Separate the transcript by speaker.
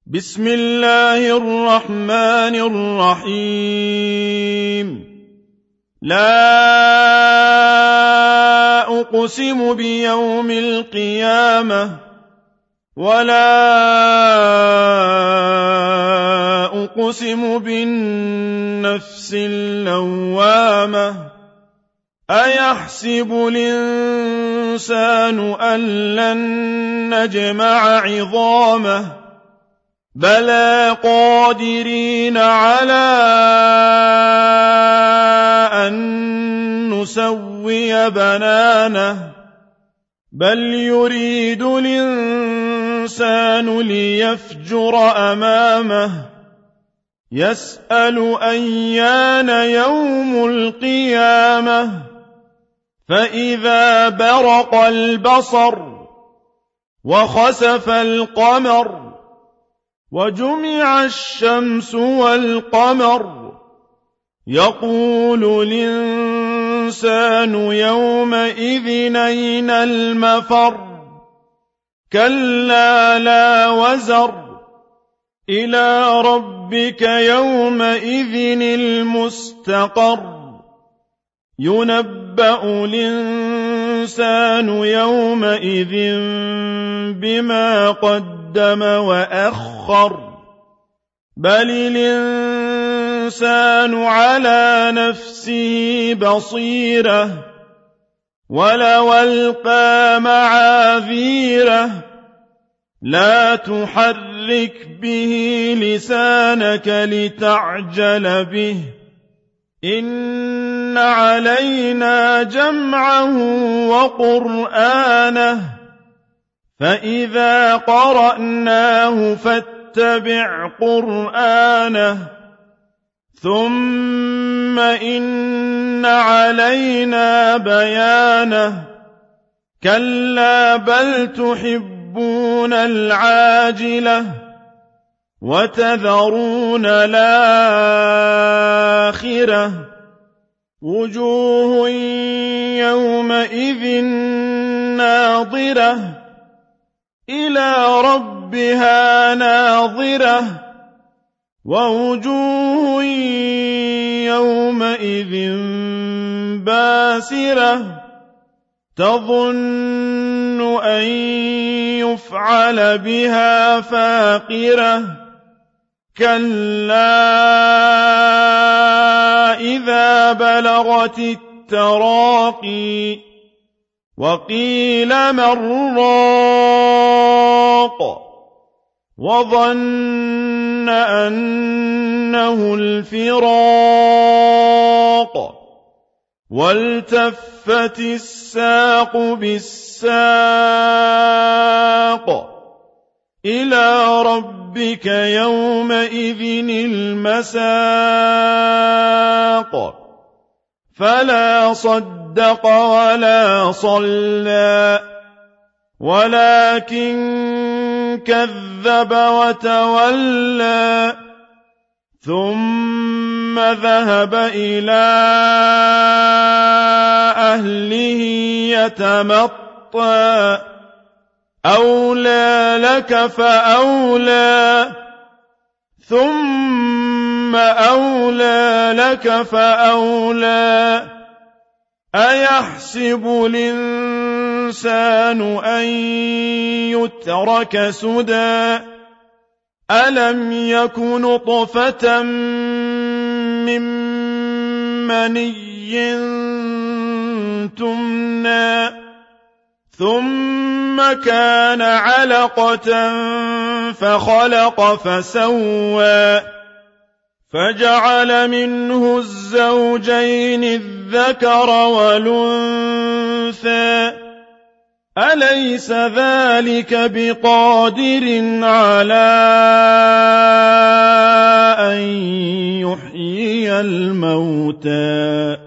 Speaker 1: بسم الله الرحمن الرحيم. لا أقسم بيوم القيامة ولا أقسم بالنفس اللوامة أيحسب الإنسان أن لن نجمع عظامه بلى قادرين على أن نسوي بنانه بل يريد الإنسان ليفجر أمامه يسأل أيان يوم القيامة فإذا برق البصر وخسف القمر وجمع الشمس والقمر يقول الإنسان يومئذ أين المفر كلا لا وزر إلى ربك يومئذ المستقر ينبأ الإنسان يومئذ بما قدم وأخر بل الإنسان على نفسه بصيرة ولو ألقى معاذيره لا تحرك به لسانك لتعجل به إن علينا جمعه وقرآنه فإذا قرأناه فاتبع قرآنه ثم إن علينا بيانه كلا بل تحبون العاجلة وتذرون الآخرة وجوه يومئذ ناظرة إلى ربها ناظرة ووجوه يومئذ باسرة تظن أن يفعل بها فاقرة كلا إذا بلغت التراقي وقيل من راق وظن أنه الفراق والتفت الساق بالساق إلى ربك يومئذ المساق فلا صدق ولا صلى ولكن كذب وتولى ثم ذهب إلى أهله يتمطى أولى لك فأولى ثم أولى لك فأولى أيحسب الإنسان أن يترك سدى ألم يك نطفة من مني تمنى ثم كان علقة فخلق فسوى فجعل منه الزوجين الذكر والأنثى أليس ذلك بقادر على أن يحيي الموتى